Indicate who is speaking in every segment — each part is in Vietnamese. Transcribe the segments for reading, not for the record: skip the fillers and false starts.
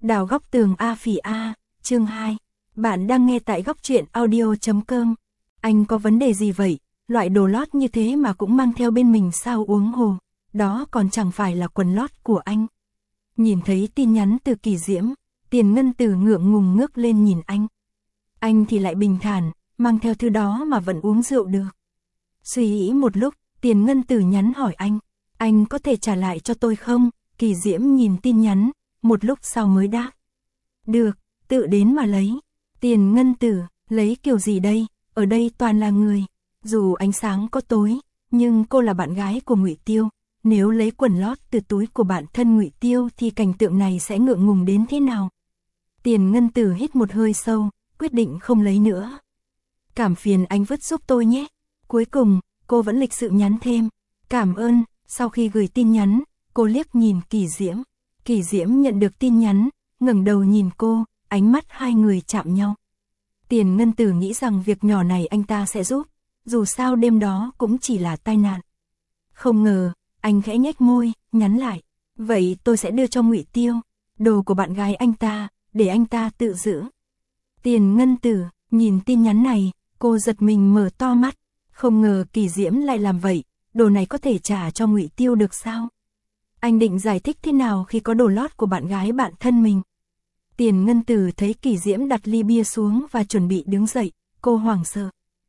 Speaker 1: Đào góc tường A Phỉ A, chương 2. Bạn đang nghe tại góc truyện audio.com. Anh có vấn đề gì vậy? Loại đồ lót như thế mà cũng mang theo bên mình sao uống hồ? Đó còn chẳng phải là quần lót của anh. Nhìn thấy tin nhắn từ Kỳ Diễm, Tiền Ngân Tử ngượng ngùng ngước lên nhìn anh. Anh thì lại bình thản, mang theo thứ đó mà vẫn uống rượu được. Suy nghĩ một lúc, Tiền Ngân Tử nhắn hỏi anh có thể trả lại cho tôi không? Kỳ Diễm nhìn tin nhắn, một lúc sau mới đáp. Được, tự đến mà lấy. Tiền Ngân Tử, lấy kiểu gì đây? Ở đây toàn là người. Dù ánh sáng có tối, nhưng cô là bạn gái của Ngụy Tiêu. Nếu lấy quần lót từ túi của bạn thân Ngụy Tiêu thì cảnh tượng này sẽ ngượng ngùng đến thế nào? Tiền Ngân Tử hít một hơi sâu, quyết định không lấy nữa. Cảm phiền anh vứt giúp tôi nhé. Cuối cùng, cô vẫn lịch sự nhắn thêm. Cảm ơn. Sau khi gửi tin nhắn, cô liếc nhìn Kỳ Diễm. Kỳ Diễm nhận được tin nhắn, ngẩng đầu nhìn cô, ánh mắt hai người chạm nhau. Tiền Ngân Tử nghĩ rằng việc nhỏ này anh ta sẽ giúp, dù sao đêm đó cũng chỉ là tai nạn. Không ngờ, anh khẽ nhếch môi, nhắn lại. Vậy tôi sẽ đưa cho Ngụy Tiêu, đồ của bạn gái anh ta, để anh ta tự giữ. Tiền Ngân Tử, nhìn tin nhắn này, cô giật mình mở to mắt. Không ngờ Kỳ Diễm lại làm vậy, đồ này có thể trả cho Ngụy Tiêu được sao? Anh định giải thích thế nào khi có đồ lót của bạn gái bạn thân mình? Tiền Ngân Tử thấy Kỳ Diễm đặt ly bia xuống và chuẩn bị đứng dậy, cô hoảng sợ.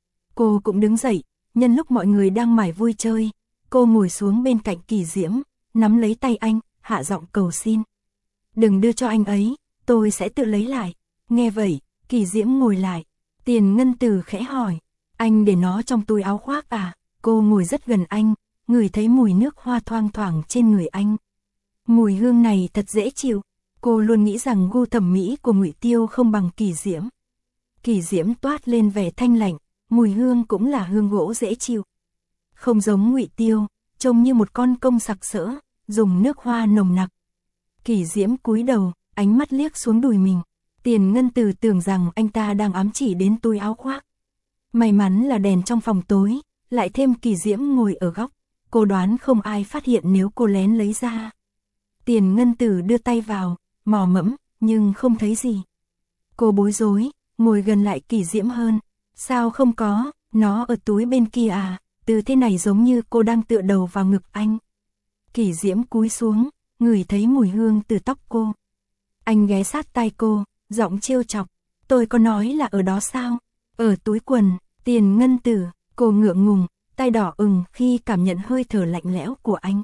Speaker 1: Cô cũng đứng dậy, nhân lúc mọi người đang mải vui chơi, cô ngồi xuống bên cạnh Kỳ Diễm, nắm lấy tay anh, hạ giọng cầu xin. Đừng đưa cho anh ấy, tôi sẽ tự lấy lại. Nghe vậy, Kỳ Diễm ngồi lại. Tiền Ngân Tử khẽ hỏi, anh để nó trong túi áo khoác à? Cô ngồi rất gần anh, ngửi thấy mùi nước hoa thoang thoảng trên người anh. Mùi hương này thật dễ chịu. Cô luôn nghĩ rằng gu thẩm mỹ của Ngụy Tiêu không bằng Kỳ Diễm. Kỳ Diễm toát lên vẻ thanh lạnh, mùi hương cũng là hương gỗ dễ chịu. Không giống Ngụy Tiêu, trông như một con công sặc sỡ, dùng nước hoa nồng nặc. Kỳ Diễm cúi đầu, ánh mắt liếc xuống đùi mình. Tiền Ngân Tử tưởng rằng anh ta đang ám chỉ đến túi áo khoác. May mắn là đèn trong phòng tối, lại thêm Kỳ Diễm ngồi ở góc. Cô đoán không ai phát hiện nếu cô lén lấy ra. Tiền Ngân Tử đưa tay vào, mò mẫm, nhưng không thấy gì. Cô bối rối, ngồi gần lại Kỳ Diễm hơn. Sao không có, nó ở túi bên kia à? Từ thế này giống như cô đang tựa đầu vào ngực anh. Kỳ Diễm cúi xuống, ngửi thấy mùi hương từ tóc cô. Anh ghé sát tai cô, giọng trêu chọc. Tôi có nói là ở đó sao? Ở túi quần. Tiền Ngân Tử, cô ngượng ngùng, tay đỏ ửng khi cảm nhận hơi thở lạnh lẽo của anh.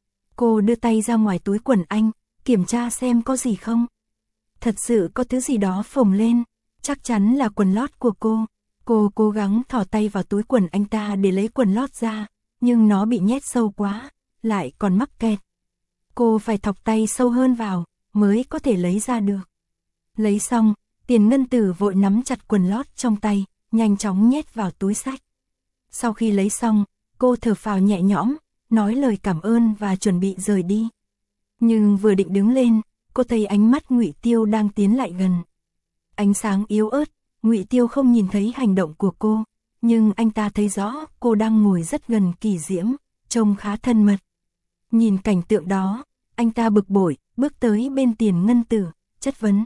Speaker 1: Cô đưa tay ra ngoài túi quần anh, kiểm tra xem có gì không. Thật sự có thứ gì đó phồng lên, chắc chắn là quần lót của cô. Cô cố gắng thò tay vào túi quần anh ta để lấy quần lót ra, nhưng nó bị nhét sâu quá, lại còn mắc kẹt. Cô phải thọc tay sâu hơn vào, mới có thể lấy ra được. Lấy xong, Tiền Ngân Tử vội nắm chặt quần lót trong tay, nhanh chóng nhét vào túi xách. Sau khi lấy xong, cô thở phào nhẹ nhõm, nói lời cảm ơn và chuẩn bị rời đi. Nhưng vừa định đứng lên, cô thấy ánh mắt Ngụy Tiêu đang tiến lại gần. Ánh sáng yếu ớt, Ngụy Tiêu không nhìn thấy hành động của cô, nhưng anh ta thấy rõ cô đang ngồi rất gần Kỳ Diễm, trông khá thân mật. Nhìn cảnh tượng đó, anh ta bực bội, bước tới bên Tiền Ngân Tử, chất vấn.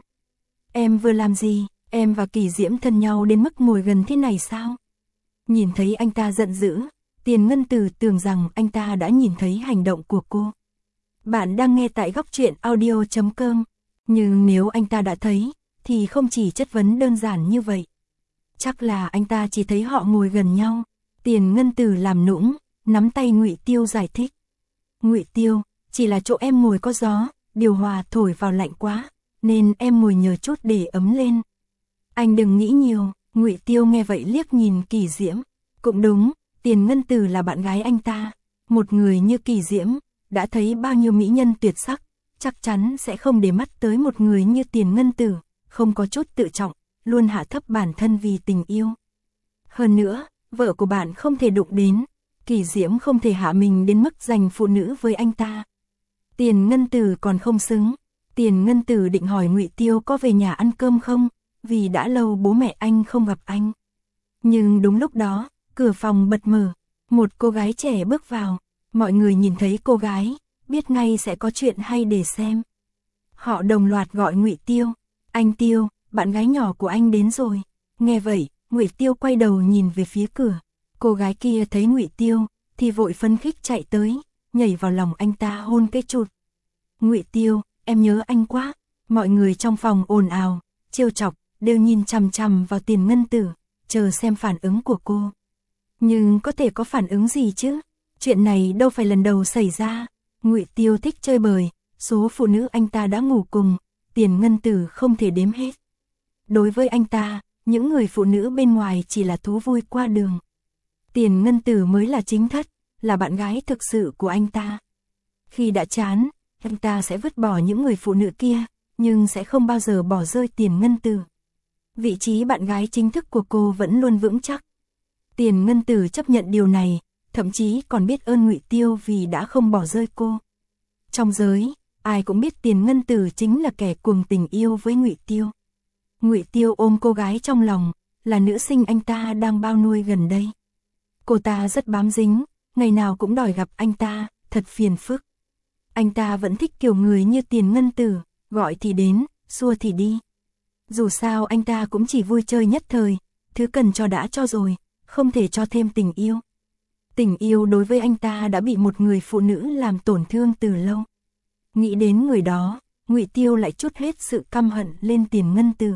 Speaker 1: Em vừa làm gì? Em và Kỳ Diễm thân nhau đến mức ngồi gần thế này sao? Nhìn thấy anh ta giận dữ, Tiền Ngân Tử tưởng rằng anh ta đã nhìn thấy hành động của cô. Bạn đang nghe tại góc truyện audio.com, nhưng nếu anh ta đã thấy, thì không chỉ chất vấn đơn giản như vậy. Chắc là anh ta chỉ thấy họ ngồi gần nhau. Tiền Ngân Tử làm nũng, nắm tay Ngụy Tiêu giải thích. Ngụy Tiêu, chỉ là chỗ em ngồi có gió, điều hòa thổi vào lạnh quá, nên em ngồi nhờ chút để ấm lên. Anh đừng nghĩ nhiều. Ngụy Tiêu nghe vậy liếc nhìn Kỳ Diễm. Cũng đúng, Tiền Ngân Tử là bạn gái anh ta. Một người như Kỳ Diễm, đã thấy bao nhiêu mỹ nhân tuyệt sắc, chắc chắn sẽ không để mắt tới một người như Tiền Ngân Tử, không có chút tự trọng, luôn hạ thấp bản thân vì tình yêu. Hơn nữa, vợ của bạn không thể đụng đến, Kỳ Diễm không thể hạ mình đến mức giành phụ nữ với anh ta. Tiền Ngân Tử còn không xứng. Tiền Ngân Tử định hỏi Ngụy Tiêu có về nhà ăn cơm không, vì đã lâu bố mẹ anh không gặp anh. Nhưng đúng lúc đó, cửa phòng bật mở, một cô gái trẻ bước vào. Mọi người nhìn thấy cô gái, biết ngay sẽ có chuyện hay để xem. Họ đồng loạt gọi Ngụy Tiêu. Anh Tiêu, bạn gái nhỏ của anh đến rồi. Nghe vậy, Ngụy Tiêu quay đầu nhìn về phía cửa. Cô gái kia thấy Ngụy Tiêu, thì vội phấn khích chạy tới, nhảy vào lòng anh ta hôn cái chụt. Ngụy Tiêu, em nhớ anh quá. Mọi người trong phòng ồn ào, trêu chọc, đều nhìn chằm chằm vào Tiền Ngân Tử, chờ xem phản ứng của cô. Nhưng có thể có phản ứng gì chứ? Chuyện này đâu phải lần đầu xảy ra. Ngụy Tiêu thích chơi bời, số phụ nữ anh ta đã ngủ cùng, Tiền Ngân Tử không thể đếm hết. Đối với anh ta, những người phụ nữ bên ngoài chỉ là thú vui qua đường. Tiền Ngân Tử mới là chính thất, là bạn gái thực sự của anh ta. Khi đã chán, anh ta sẽ vứt bỏ những người phụ nữ kia, nhưng sẽ không bao giờ bỏ rơi Tiền Ngân Tử. Vị trí bạn gái chính thức của cô vẫn luôn vững chắc. Tiền Ngân Tử chấp nhận điều này, thậm chí còn biết ơn Ngụy Tiêu vì đã không bỏ rơi cô. Trong giới, ai cũng biết Tiền Ngân Tử chính là kẻ cuồng tình yêu với Ngụy Tiêu. Ngụy Tiêu ôm cô gái trong lòng, là nữ sinh anh ta đang bao nuôi gần đây. Cô ta rất bám dính, ngày nào cũng đòi gặp anh ta, thật phiền phức. Anh ta vẫn thích kiểu người như Tiền Ngân Tử, gọi thì đến, xua thì đi. Dù sao anh ta cũng chỉ vui chơi nhất thời, thứ cần cho đã cho rồi, không thể cho thêm tình yêu. Tình yêu đối với anh ta đã bị một người phụ nữ làm tổn thương từ lâu. Nghĩ đến người đó, Ngụy Tiêu lại trút hết sự căm hận lên Tiền Ngân Tử.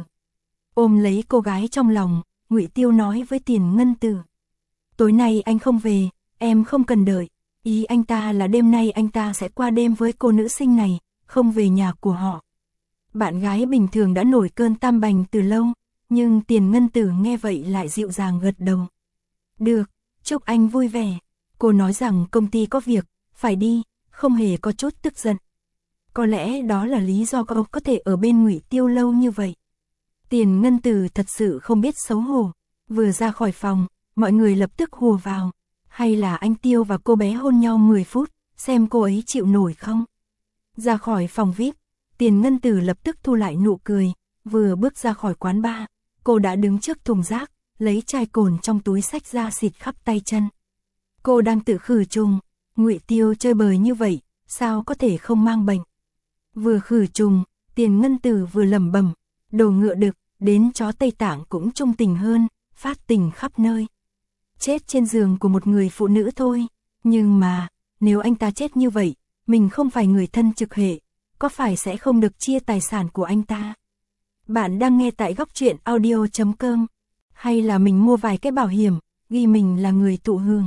Speaker 1: Ôm lấy cô gái trong lòng, Ngụy Tiêu nói với Tiền Ngân Tử. Tối nay anh không về, em không cần đợi. Ý anh ta là đêm nay anh ta sẽ qua đêm với cô nữ sinh này, không về nhà của họ. Bạn gái bình thường đã nổi cơn tam bành từ lâu, nhưng Tiền Ngân Tử nghe vậy lại dịu dàng gật đầu. Được, chúc anh vui vẻ. Cô nói rằng công ty có việc, phải đi, không hề có chút tức giận. Có lẽ đó là lý do cô có thể ở bên Ngụy Tiêu lâu như vậy. Tiền Ngân Tử thật sự không biết xấu hổ. Vừa ra khỏi phòng, mọi người lập tức hùa vào. Hay là anh Tiêu và cô bé hôn nhau 10 phút, xem cô ấy chịu nổi không? Ra khỏi phòng VIP, Tiền Ngân Tử lập tức thu lại nụ cười. Vừa bước ra khỏi quán bar, cô đã đứng trước thùng rác, lấy chai cồn trong túi xách ra xịt khắp tay chân. Cô đang tự khử trùng. Ngụy Tiêu chơi bời như vậy, sao có thể không mang bệnh? Vừa khử trùng, Tiền Ngân Tử vừa lẩm bẩm, đồ ngựa đực, đến chó Tây Tạng cũng trung tình hơn, phát tình khắp nơi. Chết trên giường của một người phụ nữ thôi, nhưng mà, nếu anh ta chết như vậy, mình không phải người thân trực hệ, có phải sẽ không được chia tài sản của anh ta? Bạn đang nghe tại Góc Truyện Audio.com, hay là mình mua vài cái bảo hiểm, ghi mình là người thụ hưởng?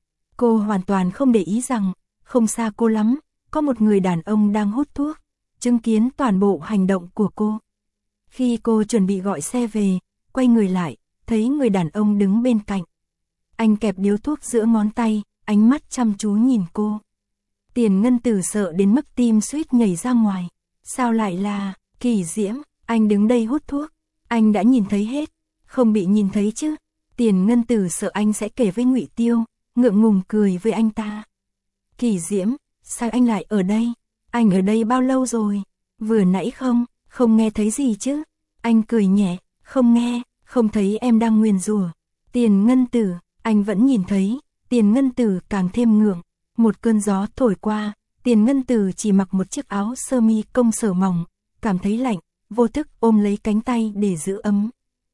Speaker 1: Cô hoàn toàn không để ý rằng, không xa cô lắm, có một người đàn ông đang hút thuốc, chứng kiến toàn bộ hành động của cô. Khi cô chuẩn bị gọi xe về, quay người lại, thấy người đàn ông đứng bên cạnh. Anh kẹp điếu thuốc giữa ngón tay, ánh mắt chăm chú nhìn cô. Tiền Ngân Tử sợ đến mức tim suýt nhảy ra ngoài. Sao lại là Kỳ Diễm? Anh đứng đây hút thuốc, anh đã nhìn thấy hết, không bị nhìn thấy chứ? Tiền Ngân Tử sợ anh sẽ kể với Ngụy Tiêu, ngượng ngùng cười với anh ta. Kỳ Diễm, sao anh lại ở đây? Anh ở đây bao lâu rồi? Vừa nãy không nghe thấy gì chứ? Anh cười nhẹ, không nghe, không thấy em đang nguyền rủa. Tiền Ngân Tử, anh vẫn nhìn thấy. Tiền Ngân Tử càng thêm ngượng. Một cơn gió thổi qua, Tiền Ngân Tử chỉ mặc một chiếc áo sơ mi công sở mỏng, cảm thấy lạnh, vô thức ôm lấy cánh tay để giữ ấm.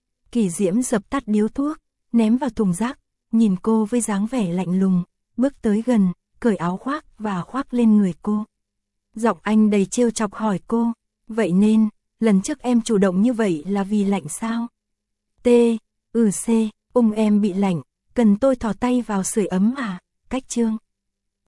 Speaker 1: Kỳ Diễm dập tắt điếu thuốc, ném vào thùng rác, nhìn cô với dáng vẻ lạnh lùng, bước tới gần, cởi áo khoác và khoác lên người cô. Giọng anh đầy trêu chọc hỏi cô, vậy nên, lần trước em chủ động như vậy là vì lạnh sao? C, em bị lạnh, cần tôi thò tay vào sưởi ấm à? Cách chương.